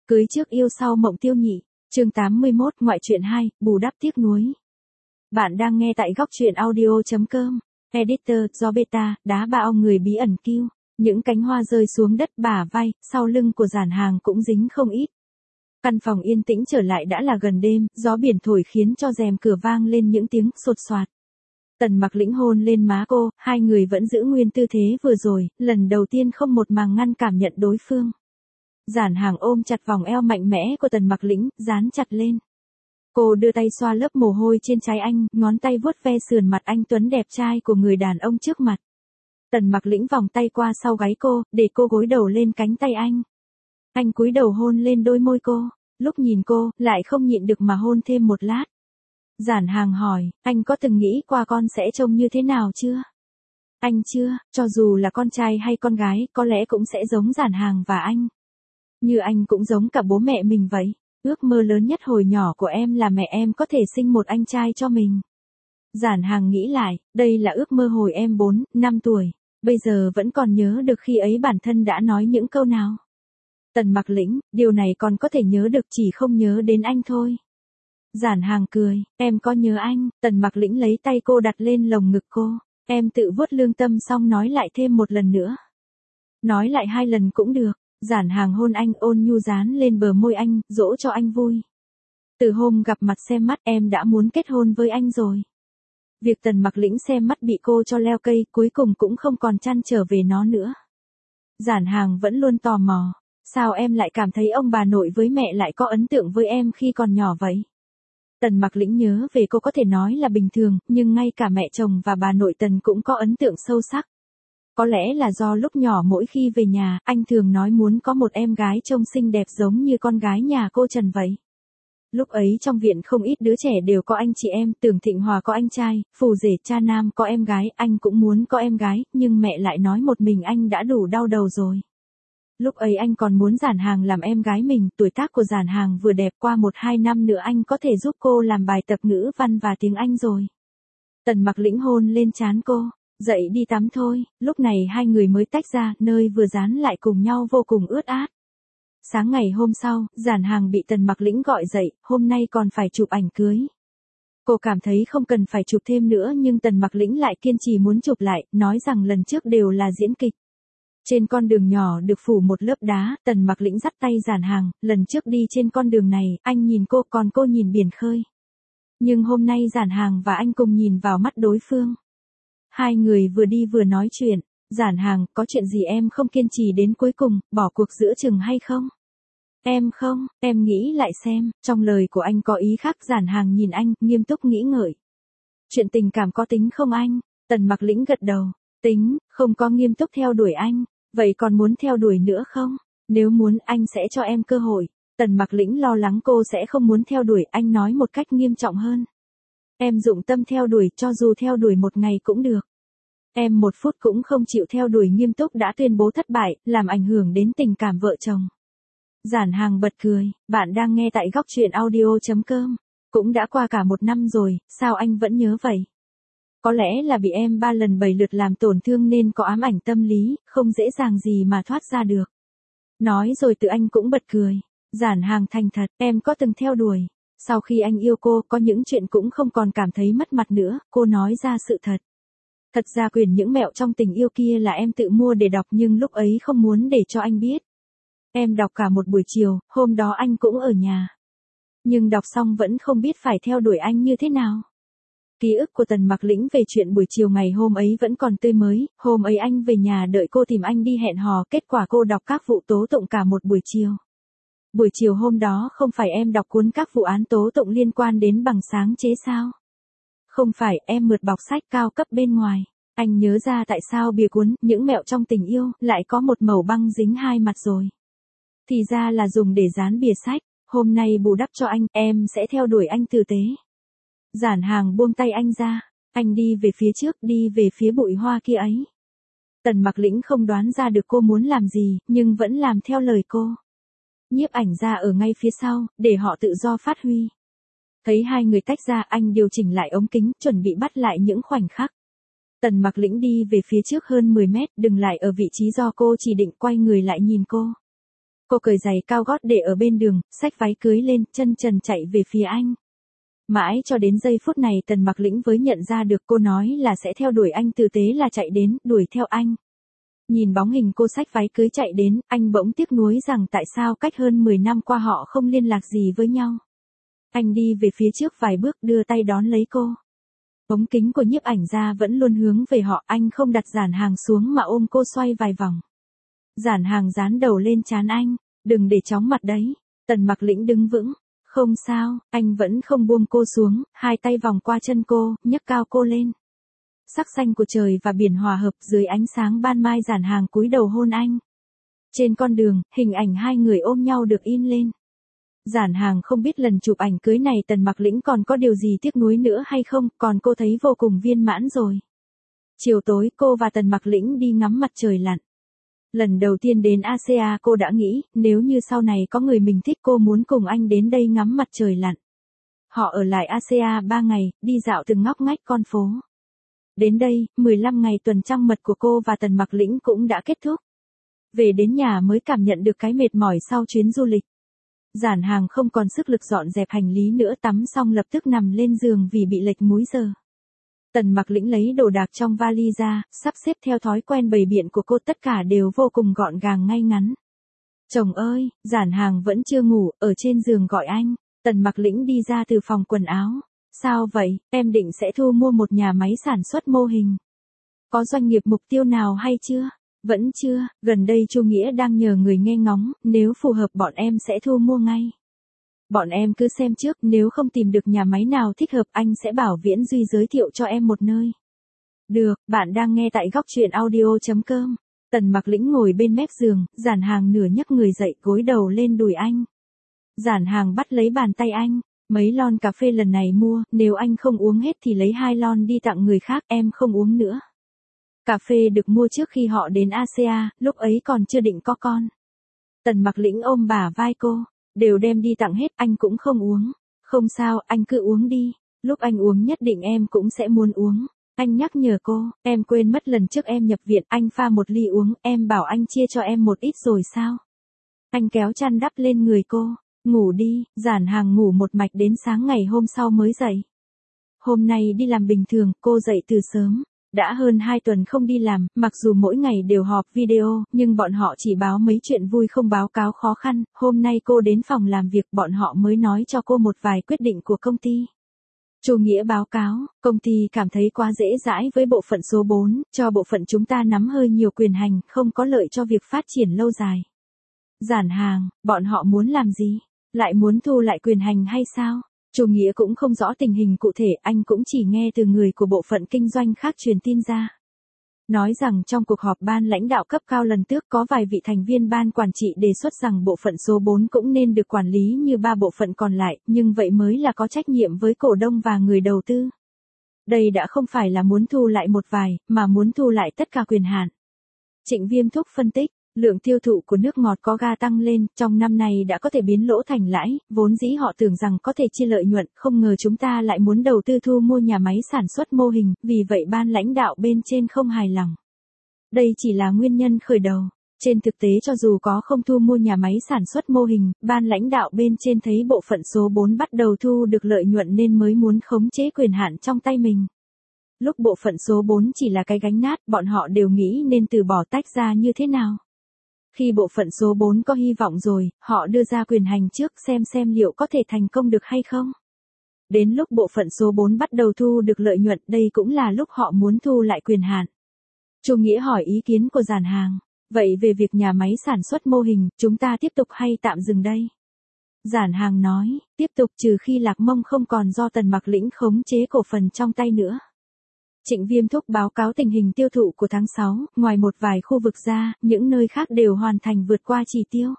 Cưới trước yêu sau mộng tiêu nhị. Chương 81, ngoại truyện 2, bù đắp tiếc nuối. Bạn đang nghe tại góc truyện audio.com. Editor, do beta, đá bạo người bí ẩn kill. Những cánh hoa rơi xuống đất bả vai, sau lưng của Giản Hàng cũng dính không ít. Căn phòng yên tĩnh trở lại đã là gần đêm, gió biển thổi khiến cho rèm cửa vang lên những tiếng sột soạt. Tần Mặc Lĩnh hôn lên má cô, hai người vẫn giữ nguyên tư thế vừa rồi, lần đầu tiên không một màng ngăn cảm nhận đối phương. Giản Hàng ôm chặt vòng eo mạnh mẽ của Tần Mặc Lĩnh, dán chặt lên. Cô đưa tay xoa lớp mồ hôi trên trán anh, ngón tay vuốt ve sườn mặt anh tuấn đẹp trai của người đàn ông trước mặt. Tần Mặc Lĩnh vòng tay qua sau gáy cô, để cô gối đầu lên cánh tay anh. Anh cúi đầu hôn lên đôi môi cô, lúc nhìn cô, lại không nhịn được mà hôn thêm một lát. Giản Hàng hỏi, anh có từng nghĩ qua con sẽ trông như thế nào chưa? Anh chưa, cho dù là con trai hay con gái, có lẽ cũng sẽ giống Giản Hàng và anh. Như anh cũng giống cả bố mẹ mình vậy. Ước mơ lớn nhất hồi nhỏ của em là mẹ em có thể sinh một anh trai cho mình. Giản Hàng nghĩ lại, đây là ước mơ hồi em 4, 5 tuổi. Bây giờ vẫn còn nhớ được khi ấy bản thân đã nói những câu nào. Tần Mặc Lĩnh, điều này còn có thể nhớ được, chỉ không nhớ đến anh thôi. Giản Hàng cười, em có nhớ anh. Tần Mặc Lĩnh lấy tay cô đặt lên lồng ngực cô. Em tự vuốt lương tâm xong nói lại thêm một lần nữa. Nói lại 2 lần cũng được. Giản Hàng hôn anh, ôn nhu dán lên bờ môi anh, dỗ cho anh vui. Từ hôm gặp mặt xem mắt em đã muốn kết hôn với anh rồi. Việc Tần Mặc Lĩnh xem mắt bị cô cho leo cây, cuối cùng cũng không còn trăn trở về nó nữa. Giản Hàng vẫn luôn tò mò. Sao em lại cảm thấy ông bà nội với mẹ lại có ấn tượng với em khi còn nhỏ vậy? Tần Mặc Lĩnh nhớ về cô có thể nói là bình thường, nhưng ngay cả mẹ chồng và bà nội Tần cũng có ấn tượng sâu sắc. Có lẽ là do lúc nhỏ mỗi khi về nhà, anh thường nói muốn có một em gái trông xinh đẹp giống như con gái nhà cô Trần vậy. Lúc ấy trong viện không ít đứa trẻ đều có anh chị em, Tưởng Thịnh Hòa có anh trai, Phù Rể cha nam có em gái, anh cũng muốn có em gái, nhưng mẹ lại nói một mình anh đã đủ đau đầu rồi. Lúc ấy anh còn muốn Giản Hàng làm em gái mình, tuổi tác của Giản Hàng vừa đẹp, qua 1-2 năm nữa anh có thể giúp cô làm bài tập ngữ văn và tiếng Anh rồi. Tần Mặc Lĩnh hôn lên trán cô. Dậy đi tắm thôi. Lúc này hai người mới tách ra, nơi vừa dán lại cùng nhau vô cùng ướt át. Sáng ngày hôm sau, Giản Hàng bị Tần Mặc Lĩnh gọi dậy, hôm nay còn phải chụp ảnh cưới. Cô cảm thấy không cần phải chụp thêm nữa, nhưng Tần Mặc Lĩnh lại kiên trì muốn chụp lại, nói rằng lần trước đều là diễn kịch. Trên con đường nhỏ được phủ một lớp đá, Tần Mặc Lĩnh dắt tay Giản Hàng, lần trước đi trên con đường này, anh nhìn cô còn cô nhìn biển khơi. Nhưng hôm nay Giản Hàng và anh cùng nhìn vào mắt đối phương. Hai người vừa đi vừa nói chuyện. Giản Hàng, có chuyện gì em không kiên trì đến cuối cùng, bỏ cuộc giữa chừng hay không? Em không, em nghĩ lại xem, trong lời của anh có ý khác. Giản Hàng nhìn anh, nghiêm túc nghĩ ngợi. Chuyện tình cảm có tính không anh? Tần Mặc Lĩnh gật đầu. Tính, không có nghiêm túc theo đuổi anh. Vậy còn muốn theo đuổi nữa không? Nếu muốn anh sẽ cho em cơ hội. Tần Mặc Lĩnh lo lắng cô sẽ không muốn theo đuổi, anh nói một cách nghiêm trọng hơn. Em dụng tâm theo đuổi, cho dù theo đuổi 1 ngày cũng được. Em 1 phút cũng không chịu theo đuổi nghiêm túc đã tuyên bố thất bại, làm ảnh hưởng đến tình cảm vợ chồng. Giản Hàng bật cười, bạn đang nghe tại góc truyện audio.com. Cũng đã qua cả 1 năm rồi, sao anh vẫn nhớ vậy? Có lẽ là bị em 3 lần 7 lượt làm tổn thương nên có ám ảnh tâm lý, không dễ dàng gì mà thoát ra được. Nói rồi tự anh cũng bật cười. Giản Hàng thành thật, em có từng theo đuổi. Sau khi anh yêu cô, có những chuyện cũng không còn cảm thấy mất mặt nữa, cô nói ra sự thật. Thật ra quyển Những Mẹo Trong Tình Yêu kia là em tự mua để đọc, nhưng lúc ấy không muốn để cho anh biết. Em đọc cả một buổi chiều, hôm đó anh cũng ở nhà. Nhưng đọc xong vẫn không biết phải theo đuổi anh như thế nào. Ký ức của Tần Mặc Lĩnh về chuyện buổi chiều ngày hôm ấy vẫn còn tươi mới. Hôm ấy anh về nhà đợi cô tìm anh đi hẹn hò, kết quả cô đọc các vụ tố tụng cả một buổi chiều. Buổi chiều hôm đó không phải em đọc cuốn các vụ án tố tụng liên quan đến bằng sáng chế sao? Không phải, em mượt bọc sách cao cấp bên ngoài. Anh nhớ ra tại sao bìa cuốn Những Mẹo Trong Tình Yêu lại có một mẩu băng dính 2 mặt rồi. Thì ra là dùng để dán bìa sách. Hôm nay bù đắp cho anh, em sẽ theo đuổi anh tử tế. Giản Hàng buông tay anh ra. Anh đi về phía trước, đi về phía bụi hoa kia ấy. Tần Mặc Lĩnh không đoán ra được cô muốn làm gì, nhưng vẫn làm theo lời cô. Nhiếp ảnh ra ở ngay phía sau, để họ tự do phát huy. Thấy hai người tách ra, anh điều chỉnh lại ống kính, chuẩn bị bắt lại những khoảnh khắc. Tần Mặc Lĩnh đi về phía trước hơn 10 mét, dừng lại ở vị trí do cô chỉ định, quay người lại nhìn cô. Cô cởi giày cao gót để ở bên đường, xách váy cưới lên, chân trần chạy về phía anh. Mãi cho đến giây phút này Tần Mặc Lĩnh mới nhận ra được cô nói là sẽ theo đuổi anh, thực tế là chạy đến, đuổi theo anh. Nhìn bóng hình cô xách váy cưới chạy đến, anh bỗng tiếc nuối rằng tại sao cách hơn 10 năm qua họ không liên lạc gì với nhau. Anh đi về phía trước vài bước đưa tay đón lấy cô. Ống kính của nhiếp ảnh gia vẫn luôn hướng về họ, anh không đặt Giản Hàng xuống mà ôm cô xoay vài vòng. Giản Hàng dán đầu lên trán anh, đừng để chóng mặt đấy. Tần Mặc Lĩnh đứng vững. Không sao, anh vẫn không buông cô xuống, hai tay vòng qua chân cô, nhấc cao cô lên. Sắc xanh của trời và biển hòa hợp dưới ánh sáng ban mai. Giản Hàng cúi đầu hôn anh. Trên con đường, hình ảnh hai người ôm nhau được in lên. Giản Hàng không biết lần chụp ảnh cưới này Tần Mặc Lĩnh còn có điều gì tiếc nuối nữa hay không, còn cô thấy vô cùng viên mãn rồi. Chiều tối cô và Tần Mặc Lĩnh đi ngắm mặt trời lặn. Lần đầu tiên đến Asia cô đã nghĩ, nếu như sau này có người mình thích cô muốn cùng anh đến đây ngắm mặt trời lặn. Họ ở lại Asia 3 ngày, đi dạo từng ngóc ngách con phố. Đến đây, 15 ngày tuần trăng mật của cô và Tần Mặc Lĩnh cũng đã kết thúc. Về đến nhà mới cảm nhận được cái mệt mỏi sau chuyến du lịch. Giản Hàng không còn sức lực dọn dẹp hành lý nữa, tắm xong lập tức nằm lên giường vì bị lệch múi giờ. Tần Mặc Lĩnh lấy đồ đạc trong vali ra, sắp xếp theo thói quen bày biện của cô, tất cả đều vô cùng gọn gàng ngay ngắn. Chồng ơi, Giản Hàng vẫn chưa ngủ, ở trên giường gọi anh. Tần Mặc Lĩnh đi ra từ phòng quần áo. Sao vậy, em định sẽ thu mua một nhà máy sản xuất mô hình. Có doanh nghiệp mục tiêu nào hay chưa? Vẫn chưa, gần đây Chu Nghĩa đang nhờ người nghe ngóng, nếu phù hợp bọn em sẽ thu mua ngay. Bọn em cứ xem trước, nếu không tìm được nhà máy nào thích hợp anh sẽ bảo Viễn Duy giới thiệu cho em một nơi. Được, bạn đang nghe tại góc truyện audio.com. Tần Mặc Lĩnh ngồi bên mép giường, Giản Hàng nửa nhấc người dậy gối đầu lên đùi anh. Giản Hàng bắt lấy bàn tay anh, mấy lon cà phê lần này mua, nếu anh không uống hết thì lấy 2 lon đi tặng người khác, em không uống nữa. Cà phê được mua trước khi họ đến Asia, lúc ấy còn chưa định có con. Tần Mặc Lĩnh ôm bả vai cô, đều đem đi tặng hết, anh cũng không uống. Không sao, anh cứ uống đi, lúc anh uống nhất định em cũng sẽ muốn uống. Anh nhắc nhở cô, em quên mất lần trước em nhập viện, anh pha một ly uống, em bảo anh chia cho em một ít rồi sao? Anh kéo chăn đắp lên người cô, ngủ đi. Giản Hàng ngủ một mạch đến sáng ngày hôm sau mới dậy. Hôm nay đi làm bình thường, cô dậy từ sớm. Đã hơn 2 tuần không đi làm, mặc dù mỗi ngày đều họp video, nhưng bọn họ chỉ báo mấy chuyện vui không báo cáo khó khăn. Hôm nay cô đến phòng làm việc, bọn họ mới nói cho cô một vài quyết định của công ty. Chu Nghĩa báo cáo, công ty cảm thấy quá dễ dãi với bộ phận số 4, cho bộ phận chúng ta nắm hơi nhiều quyền hành, không có lợi cho việc phát triển lâu dài. Giản Hàng, bọn họ muốn làm gì? Lại muốn thu lại quyền hành hay sao? Chu Nghĩa cũng không rõ tình hình cụ thể, anh cũng chỉ nghe từ người của bộ phận kinh doanh khác truyền tin ra. Nói rằng trong cuộc họp ban lãnh đạo cấp cao lần trước có vài vị thành viên ban quản trị đề xuất rằng bộ phận số 4 cũng nên được quản lý như 3 bộ phận còn lại, nhưng vậy mới là có trách nhiệm với cổ đông và người đầu tư. Đây đã không phải là muốn thu lại một vài, mà muốn thu lại tất cả quyền hạn. Trịnh Viêm Thúc phân tích. Lượng tiêu thụ của nước ngọt có ga tăng lên, trong năm nay đã có thể biến lỗ thành lãi, vốn dĩ họ tưởng rằng có thể chia lợi nhuận, không ngờ chúng ta lại muốn đầu tư thu mua nhà máy sản xuất mô hình, vì vậy ban lãnh đạo bên trên không hài lòng. Đây chỉ là nguyên nhân khởi đầu. Trên thực tế cho dù có không thu mua nhà máy sản xuất mô hình, ban lãnh đạo bên trên thấy bộ phận số 4 bắt đầu thu được lợi nhuận nên mới muốn khống chế quyền hạn trong tay mình. Lúc bộ phận số 4 chỉ là cái gánh nát, bọn họ đều nghĩ nên từ bỏ tách ra như thế nào. Khi bộ phận số 4 có hy vọng rồi, họ đưa ra quyền hành trước xem liệu có thể thành công được hay không. Đến lúc bộ phận số 4 bắt đầu thu được lợi nhuận, đây cũng là lúc họ muốn thu lại quyền hạn. Chu Nghĩa hỏi ý kiến của Giản Hàng. Vậy về việc nhà máy sản xuất mô hình, chúng ta tiếp tục hay tạm dừng đây? Giản Hàng nói, tiếp tục trừ khi Lạc Mông không còn do Tần Mặc Lĩnh khống chế cổ phần trong tay nữa. Trịnh Viêm Thúc báo cáo tình hình tiêu thụ của tháng 6, ngoài một vài khu vực ra, những nơi khác đều hoàn thành vượt qua chỉ tiêu.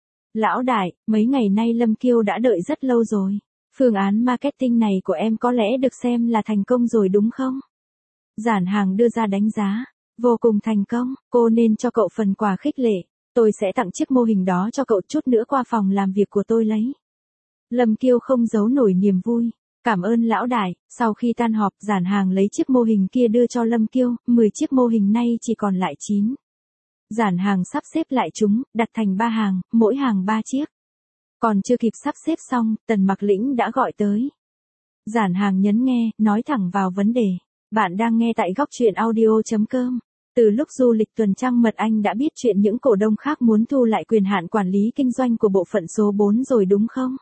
Lão đại, mấy ngày nay Lâm Kiêu đã đợi rất lâu rồi. Phương án marketing này của em có lẽ được xem là thành công rồi đúng không? Giản Hàng đưa ra đánh giá. Vô cùng thành công, cô nên cho cậu phần quà khích lệ. Tôi sẽ tặng chiếc mô hình đó cho cậu, chút nữa qua phòng làm việc của tôi lấy. Lâm Kiêu không giấu nổi niềm vui. Cảm ơn lão đại. Sau khi tan họp, Giản Hàng lấy chiếc mô hình kia đưa cho Lâm Kiêu, 10 chiếc mô hình nay chỉ còn lại 9. Giản Hàng sắp xếp lại chúng, đặt thành 3 hàng, mỗi hàng 3 chiếc. Còn chưa kịp sắp xếp xong, Tần Mặc Lĩnh đã gọi tới. Giản Hàng nhấn nghe, nói thẳng vào vấn đề. Bạn đang nghe tại góc truyện audio.com. Từ lúc du lịch tuần trăng mật anh đã biết chuyện những cổ đông khác muốn thu lại quyền hạn quản lý kinh doanh của bộ phận số 4 rồi đúng không?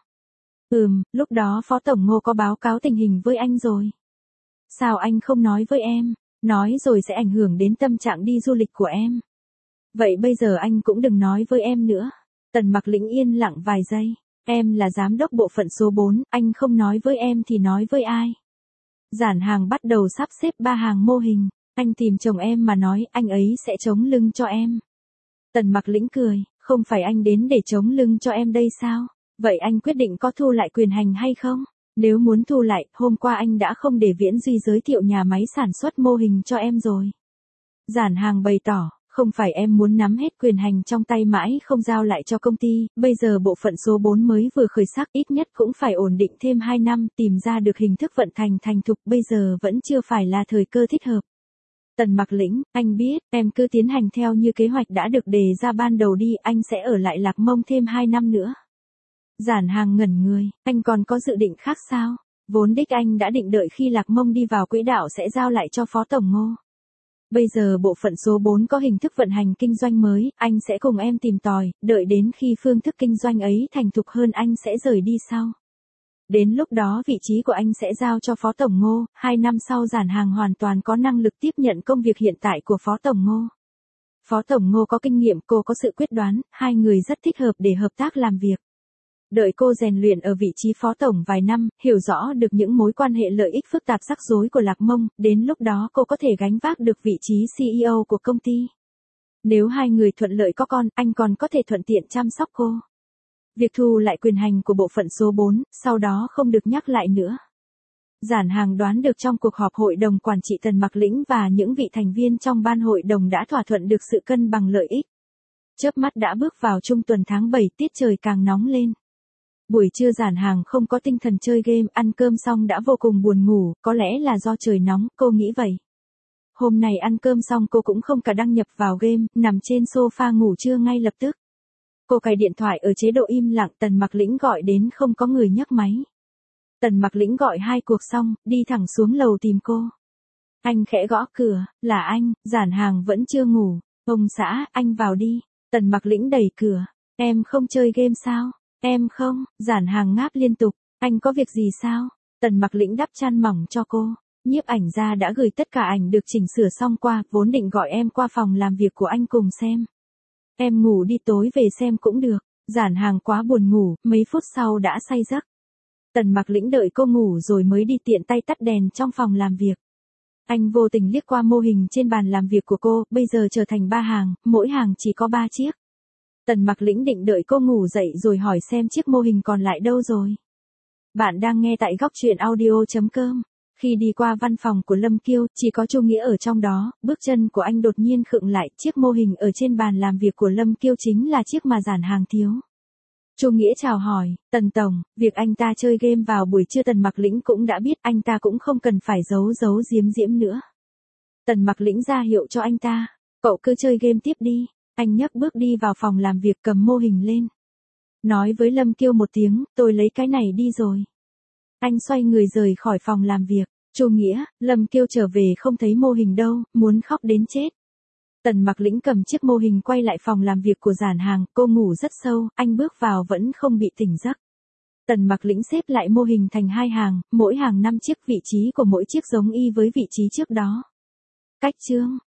Lúc đó Phó Tổng Ngô có báo cáo tình hình với anh rồi. Sao anh không nói với em? Nói rồi sẽ ảnh hưởng đến tâm trạng đi du lịch của em. Vậy bây giờ anh cũng đừng nói với em nữa. Tần Mặc Lĩnh yên lặng vài giây. Em là giám đốc bộ phận số 4, anh không nói với em thì nói với ai? Giản Hàng bắt đầu sắp xếp 3 hàng mô hình. Anh tìm chồng em mà nói anh ấy sẽ chống lưng cho em. Tần Mặc Lĩnh cười, không phải anh đến để chống lưng cho em đây sao? Vậy anh quyết định có thu lại quyền hành hay không? Nếu muốn thu lại, hôm qua anh đã không để Viễn Duy giới thiệu nhà máy sản xuất mô hình cho em rồi. Giản Hàng bày tỏ, không phải em muốn nắm hết quyền hành trong tay mãi không giao lại cho công ty, bây giờ bộ phận số 4 mới vừa khởi sắc ít nhất cũng phải ổn định thêm 2 năm, tìm ra được hình thức vận hành thành thục, bây giờ vẫn chưa phải là thời cơ thích hợp. Tần Mặc Lĩnh, anh biết, em cứ tiến hành theo như kế hoạch đã được đề ra ban đầu đi, anh sẽ ở lại Lạc Mông thêm 2 năm nữa. Giản Hàng ngẩn người, anh còn có dự định khác sao? Vốn đích anh đã định đợi khi Lạc Mông đi vào quỹ đạo sẽ giao lại cho Phó Tổng Ngô. Bây giờ bộ phận số 4 có hình thức vận hành kinh doanh mới, anh sẽ cùng em tìm tòi, đợi đến khi phương thức kinh doanh ấy thành thục hơn anh sẽ rời đi sau. Đến lúc đó vị trí của anh sẽ giao cho Phó Tổng Ngô, 2 năm sau Giản Hàng hoàn toàn có năng lực tiếp nhận công việc hiện tại của Phó Tổng Ngô. Phó Tổng Ngô có kinh nghiệm, cô có sự quyết đoán, hai người rất thích hợp để hợp tác làm việc. Đợi cô rèn luyện ở vị trí Phó Tổng vài năm, hiểu rõ được những mối quan hệ lợi ích phức tạp rắc rối của Lạc Mông, đến lúc đó cô có thể gánh vác được vị trí CEO của công ty. Nếu hai người thuận lợi có con, anh còn có thể thuận tiện chăm sóc cô. Việc thu lại quyền hành của bộ phận số 4, sau đó không được nhắc lại nữa. Giản Hàng đoán được trong cuộc họp hội đồng quản trị Tần Mặc Lĩnh và những vị thành viên trong ban hội đồng đã thỏa thuận được sự cân bằng lợi ích. Chớp mắt đã bước vào trung tuần tháng 7, tiết trời càng nóng lên. Buổi trưa Giản Hàng không có tinh thần chơi game, ăn cơm xong đã vô cùng buồn ngủ, có lẽ là do trời nóng, cô nghĩ vậy. Hôm nay ăn cơm xong cô cũng không cả đăng nhập vào game, nằm trên sofa ngủ trưa ngay lập tức. Cô cài điện thoại ở chế độ im lặng, Tần Mặc Lĩnh gọi đến không có người nhấc máy. Tần Mặc Lĩnh gọi 2 cuộc xong, đi thẳng xuống lầu tìm cô. Anh khẽ gõ cửa, là anh, Giản Hàng vẫn chưa ngủ. Ông xã, anh vào đi. Tần Mặc Lĩnh đẩy cửa. Em không chơi game sao? Em không, Giản Hàng ngáp liên tục. Anh có việc gì sao? Tần Mặc Lĩnh đắp chăn mỏng cho cô. Nhiếp ảnh gia đã gửi tất cả ảnh được chỉnh sửa xong qua, vốn định gọi em qua phòng làm việc của anh cùng xem. Em ngủ đi, tối về xem cũng được. Giản Hàng quá buồn ngủ, mấy phút sau đã say giấc. Tần Mặc Lĩnh đợi cô ngủ rồi mới đi tiện tay tắt đèn trong phòng làm việc. Anh vô tình liếc qua mô hình trên bàn làm việc của cô, bây giờ trở thành 3 hàng, mỗi hàng chỉ có 3 chiếc. Tần Mặc Lĩnh định đợi cô ngủ dậy rồi hỏi xem chiếc mô hình còn lại đâu rồi. Bạn đang nghe tại góc truyện audio.com. Khi đi qua văn phòng của Lâm Kiêu, chỉ có Chu Nghĩa ở trong đó, bước chân của anh đột nhiên khựng lại, chiếc mô hình ở trên bàn làm việc của Lâm Kiêu chính là chiếc mà Giản Hàng thiếu. Chu Nghĩa chào hỏi, Tần Tổng, việc anh ta chơi game vào buổi trưa Tần Mặc Lĩnh cũng đã biết, anh ta cũng không cần phải giấu giếm nữa. Tần Mặc Lĩnh ra hiệu cho anh ta, cậu cứ chơi game tiếp đi. Anh nhấc bước đi vào phòng làm việc cầm mô hình lên. Nói với Lâm Kiêu một tiếng, tôi lấy cái này đi rồi. Anh xoay người rời khỏi phòng làm việc. Chu Nghĩa, Lâm Kiêu trở về không thấy mô hình đâu, muốn khóc đến chết. Tần Mặc Lĩnh cầm chiếc mô hình quay lại phòng làm việc của Giản Hàng, cô ngủ rất sâu, anh bước vào vẫn không bị tỉnh giấc. Tần Mặc Lĩnh xếp lại mô hình thành 2 hàng, mỗi hàng 5 chiếc, vị trí của mỗi chiếc giống y với vị trí trước đó. Cách chương